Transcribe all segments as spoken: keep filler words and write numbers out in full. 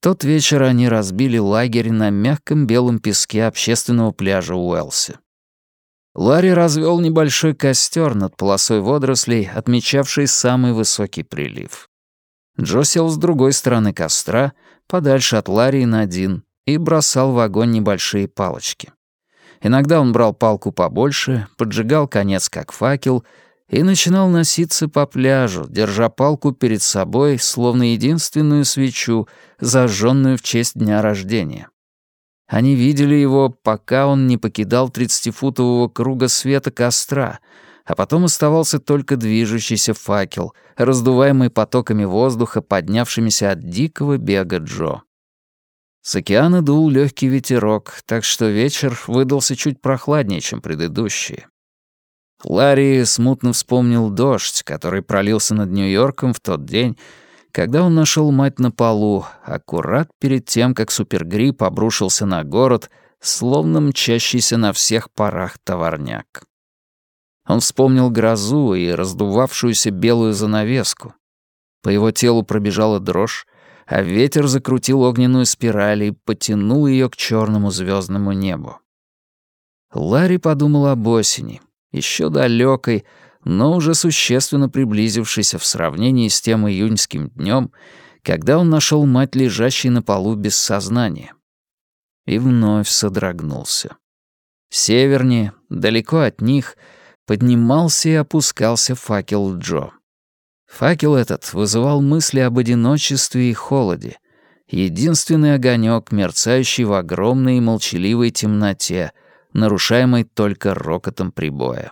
тот вечер они разбили лагерь на мягком белом песке общественного пляжа Уэлси. Ларри развел небольшой костер над полосой водорослей, отмечавшей самый высокий прилив. Джо сел с другой стороны костра, подальше от Ларри и Надин, и бросал в огонь небольшие палочки. Иногда он брал палку побольше, поджигал конец как факел и начинал носиться по пляжу, держа палку перед собой, словно единственную свечу, зажженную в честь дня рождения. Они видели его, пока он не покидал тридцатифутового круга света костра, а потом оставался только движущийся факел, раздуваемый потоками воздуха, поднявшимися от дикого бега Джо. С океана дул легкий ветерок, так что вечер выдался чуть прохладнее, чем предыдущие. Ларри смутно вспомнил дождь, который пролился над Нью-Йорком в тот день, когда он нашел мать на полу, аккурат перед тем, как супергрипп обрушился на город, словно мчащийся на всех парах товарняк. Он вспомнил грозу и раздувавшуюся белую занавеску. По его телу пробежала дрожь, а ветер закрутил огненную спираль и потянул ее к черному звездному небу. Ларри подумал об осени, еще далекой, но уже существенно приблизившейся в сравнении с тем июньским днем, когда он нашел мать, лежащей на полу без сознания. И вновь содрогнулся. Севернее, далеко от них, поднимался и опускался факел Джо. Факел этот вызывал мысли об одиночестве и холоде. Единственный огонек, мерцающий в огромной и молчаливой темноте, нарушаемой только рокотом прибоя.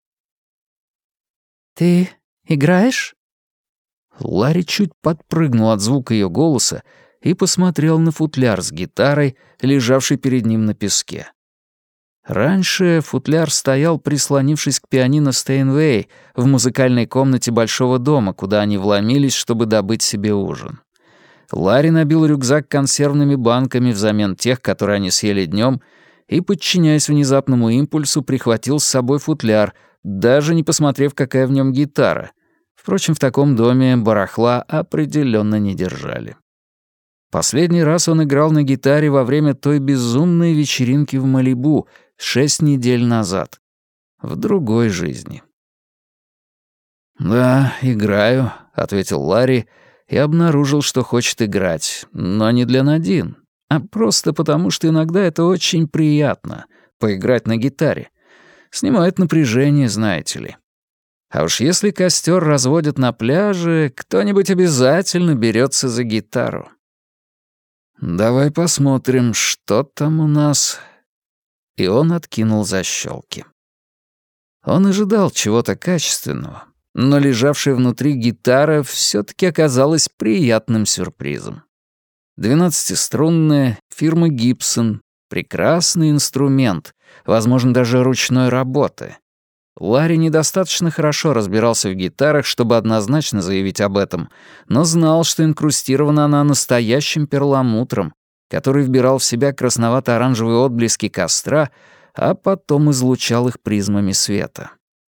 «Ты играешь?» Ларри чуть подпрыгнул от звука ее голоса и посмотрел на футляр с гитарой, лежавший перед ним на песке. Раньше футляр стоял, прислонившись к пианино Стейнвей в музыкальной комнате большого дома, куда они вломились, чтобы добыть себе ужин. Ларри набил рюкзак консервными банками взамен тех, которые они съели днем, и, подчиняясь внезапному импульсу, прихватил с собой футляр, даже не посмотрев, какая в нем гитара. Впрочем, в таком доме барахла определенно не держали. Последний раз он играл на гитаре во время той безумной вечеринки в Малибу шесть недель назад. В другой жизни. «Да, играю», — ответил Ларри и обнаружил, что хочет играть, но не для Надин, а просто потому, что иногда это очень приятно — поиграть на гитаре. Снимает напряжение, знаете ли. А уж если костер разводят на пляже, кто-нибудь обязательно берется за гитару. «Давай посмотрим, что там у нас...» И он откинул защёлки. Он ожидал чего-то качественного, но лежавшая внутри гитара всё-таки оказалась приятным сюрпризом. Двенадцатиструнная, фирма Гибсон, прекрасный инструмент, возможно, даже ручной работы. Ларри недостаточно хорошо разбирался в гитарах, чтобы однозначно заявить об этом, но знал, что инкрустирована она настоящим перламутром, который вбирал в себя красновато-оранжевые отблески костра, а потом излучал их призмами света.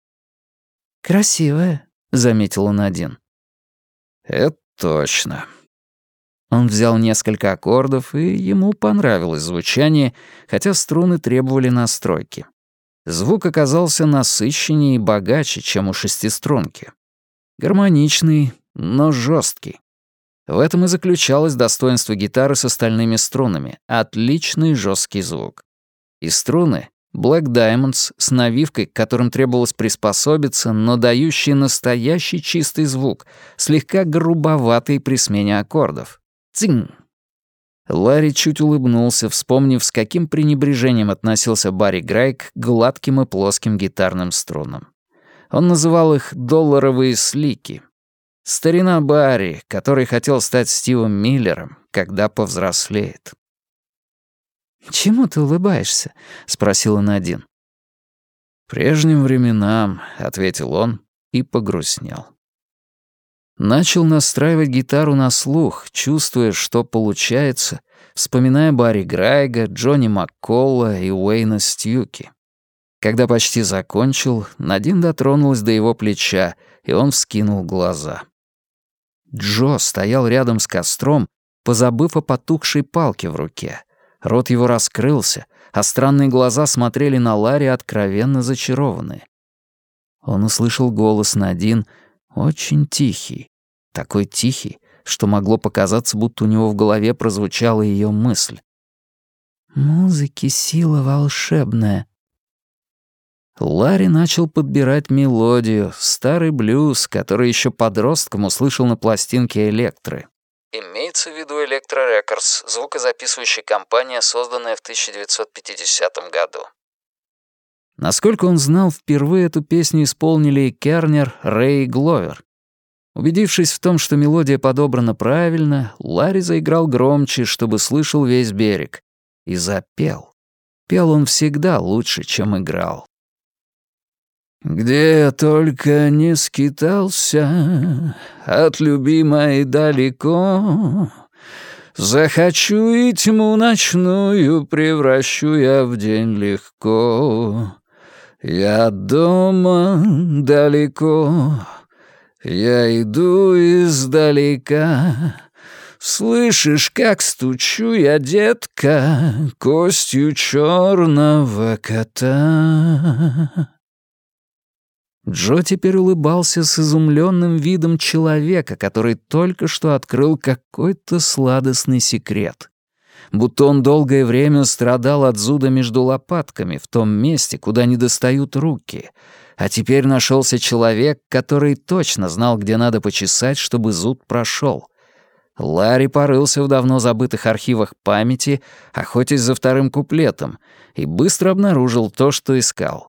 «Красивая», — заметила Надин. «Это точно». Он взял несколько аккордов, и ему понравилось звучание, хотя струны требовали настройки. Звук оказался насыщеннее и богаче, чем у шестиструнки. Гармоничный, но жесткий. В этом и заключалось достоинство гитары с остальными струнами — отличный жесткий звук. И струны — Black Diamonds с навивкой, к которым требовалось приспособиться, но дающие настоящий чистый звук, слегка грубоватый при смене аккордов. Цинь! Ларри чуть улыбнулся, вспомнив, с каким пренебрежением относился Барри Грайг к гладким и плоским гитарным струнам. Он называл их «долларовые слики». Старина Барри, который хотел стать Стивом Миллером, когда повзрослеет. «Чему ты улыбаешься?» — спросила Надин. «Прежним временам», — ответил он и погрустнел. Начал настраивать гитару на слух, чувствуя, что получается, вспоминая Барри Грайга, Джонни Макколла и Уэйна Стьюки. Когда почти закончил, Надин дотронулась до его плеча, и он вскинул глаза. Джо стоял рядом с костром, позабыв о потухшей палке в руке. Рот его раскрылся, а странные глаза смотрели на Ларри откровенно зачарованные. Он услышал голос Надин, очень тихий, такой тихий, что могло показаться, будто у него в голове прозвучала ее мысль. «Музыки сила волшебная». Ларри начал подбирать мелодию, старый блюз, который еще подростком услышал на пластинке «Электры». Имеется в виду «Электро Рекордс», звукозаписывающая компания, созданная в тысяча девятьсот пятидесятом году. Насколько он знал, впервые эту песню исполнили Кернер, Рэй и Гловер. Убедившись в том, что мелодия подобрана правильно, Ларри заиграл громче, чтобы слышал весь берег, и запел. Пел он всегда лучше, чем играл. «Где я только не скитался, от любимой далеко, захочу и тьму ночную превращу я в день легко. Я дома далеко, я иду издалека, слышишь, как стучу я, детка, костью черного кота». Джо теперь улыбался с изумленным видом человека, который только что открыл какой-то сладостный секрет. Будто он долгое время страдал от зуда между лопатками в том месте, куда не достают руки, а теперь нашелся человек, который точно знал, где надо почесать, чтобы зуд прошел. Ларри порылся в давно забытых архивах памяти, охотясь за вторым куплетом, и быстро обнаружил то, что искал.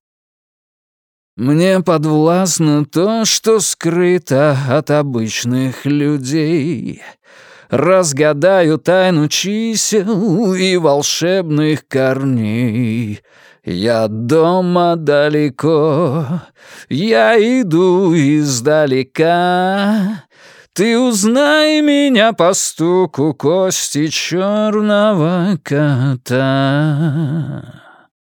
«Мне подвластно то, что скрыто от обычных людей. Разгадаю тайну чисел и волшебных корней. Я дома далеко, я иду издалека. Ты узнай меня по стуку кости черного кота».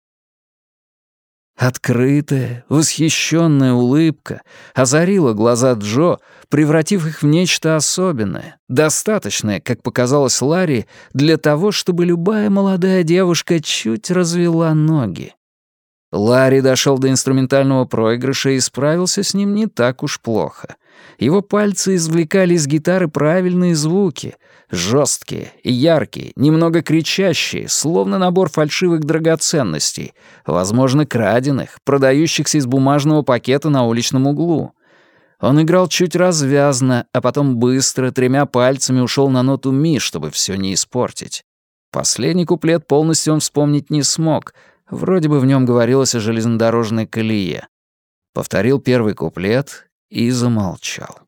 Открытая, восхищенная улыбка озарила глаза Джо, превратив их в нечто особенное, достаточное, как показалось Ларри, для того, чтобы любая молодая девушка чуть развела ноги. Ларри дошел до инструментального проигрыша и справился с ним не так уж плохо. Его пальцы извлекали из гитары правильные звуки, жесткие и яркие, немного кричащие, словно набор фальшивых драгоценностей, возможно, краденых, продающихся из бумажного пакета на уличном углу. Он играл чуть развязно, а потом быстро, тремя пальцами ушел на ноту ми, чтобы все не испортить. Последний куплет полностью он вспомнить не смог, вроде бы в нем говорилось о железнодорожной колее. Повторил первый куплет и замолчал.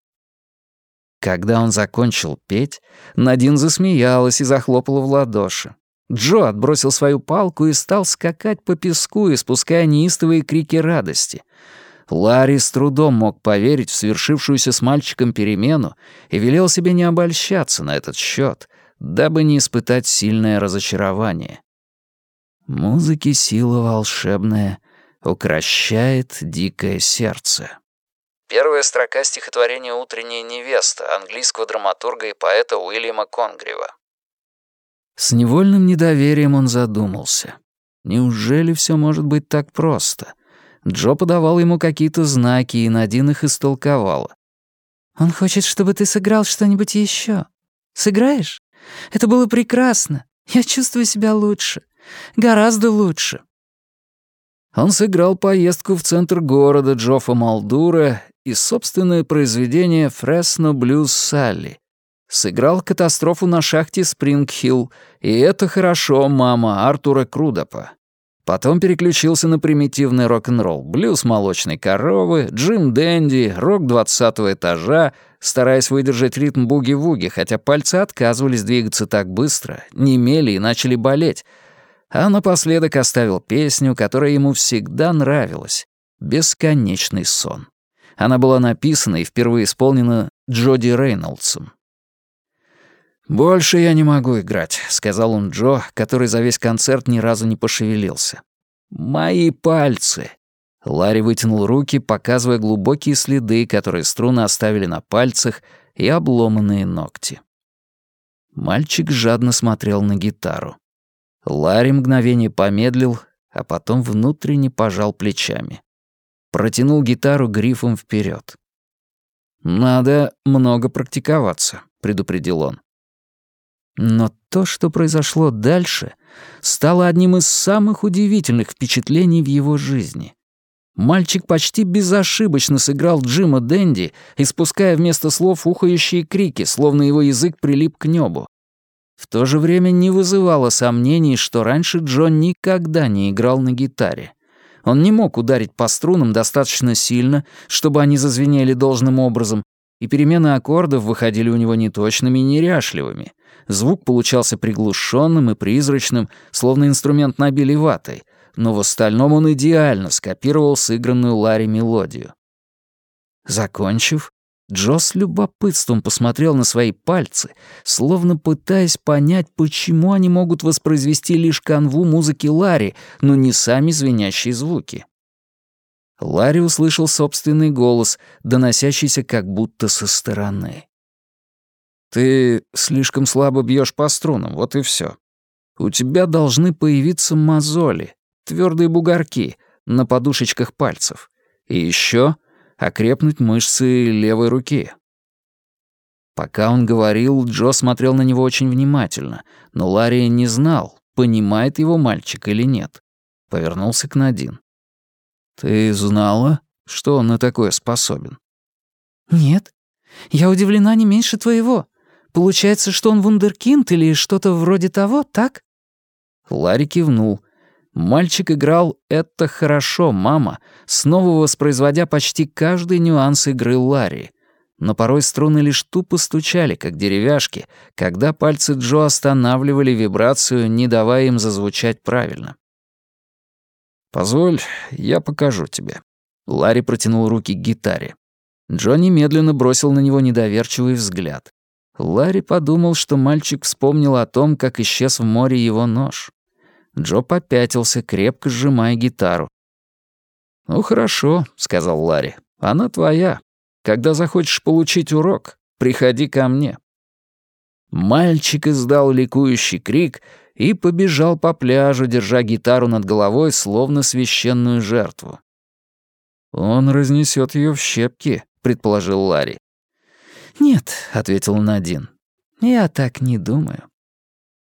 Когда он закончил петь, Надин засмеялась и захлопала в ладоши. Джо отбросил свою палку и стал скакать по песку, испуская неистовые крики радости. Ларри с трудом мог поверить в свершившуюся с мальчиком перемену и велел себе не обольщаться на этот счет, дабы не испытать сильное разочарование. Музыки сила волшебная укрощает дикое сердце. Первая строка стихотворения «Утренняя невеста» английского драматурга и поэта Уильяма Конгрива. С невольным недоверием он задумался. Неужели все может быть так просто? Джо подавал ему какие-то знаки, и Надин их истолковала. «Он хочет, чтобы ты сыграл что-нибудь еще. Сыграешь? Это было прекрасно. Я чувствую себя лучше. Гораздо лучше». Он сыграл поездку в центр города Джоффа Малдура и собственное произведение «Фресно Блюз Салли». Сыграл катастрофу на шахте Спрингхилл, и это хорошо, мама Артура Крудопа. Потом переключился на примитивный рок-н-ролл, блюз молочной коровы, Джим Дэнди, рок двадцатого этажа, стараясь выдержать ритм буги-вуги, хотя пальцы отказывались двигаться так быстро, немели и начали болеть. А напоследок оставил песню, которая ему всегда нравилась — «Бесконечный сон». Она была написана и впервые исполнена Джоди Рейнольдсом. «Больше я не могу играть», — сказал он Джо, который за весь концерт ни разу не пошевелился. «Мои пальцы». Ларри вытянул руки, показывая глубокие следы, которые струны оставили на пальцах, и обломанные ногти. Мальчик жадно смотрел на гитару. Ларри мгновение помедлил, а потом внутренне пожал плечами. Протянул гитару грифом вперед. «Надо много практиковаться», — предупредил он. Но то, что произошло дальше, стало одним из самых удивительных впечатлений в его жизни. Мальчик почти безошибочно сыграл Джима Дэнди, испуская вместо слов ухающие крики, словно его язык прилип к небу. В то же время не вызывало сомнений, что раньше Джон никогда не играл на гитаре. Он не мог ударить по струнам достаточно сильно, чтобы они зазвенели должным образом, и перемены аккордов выходили у него неточными и неряшливыми. Звук получался приглушенным и призрачным, словно инструмент набили ватой, но в остальном он идеально скопировал сыгранную Ларри мелодию. Закончив, Джо с любопытством посмотрел на свои пальцы, словно пытаясь понять, почему они могут воспроизвести лишь канву музыки Ларри, но не сами звенящие звуки. Ларри услышал собственный голос, доносящийся как будто со стороны. «Ты слишком слабо бьешь по струнам, вот и все. У тебя должны появиться мозоли, твердые бугорки на подушечках пальцев. И еще окрепнуть мышцы левой руки». Пока он говорил, Джо смотрел на него очень внимательно, но Ларри не знал, понимает его мальчик или нет. Повернулся к Надин. «Ты знала, что он на такое способен?» «Нет. Я удивлена не меньше твоего. Получается, что он вундеркинд или что-то вроде того, так?» Ларри кивнул. Мальчик играл «Это хорошо, мама», снова воспроизводя почти каждый нюанс игры Ларри. Но порой струны лишь тупо стучали, как деревяшки, когда пальцы Джо останавливали вибрацию, не давая им зазвучать правильно. «Позволь, я покажу тебе». Ларри протянул руки к гитаре. Джо немедленно бросил на него недоверчивый взгляд. Ларри подумал, что мальчик вспомнил о том, как исчез в море его нож. Джо попятился, крепко сжимая гитару. «Ну хорошо», — сказал Ларри, — «она твоя. Когда захочешь получить урок, приходи ко мне». Мальчик издал ликующий крик и побежал по пляжу, держа гитару над головой, словно священную жертву. «Он разнесет ее в щепки», — предположил Ларри. «Нет», — ответил Надин, — «я так не думаю».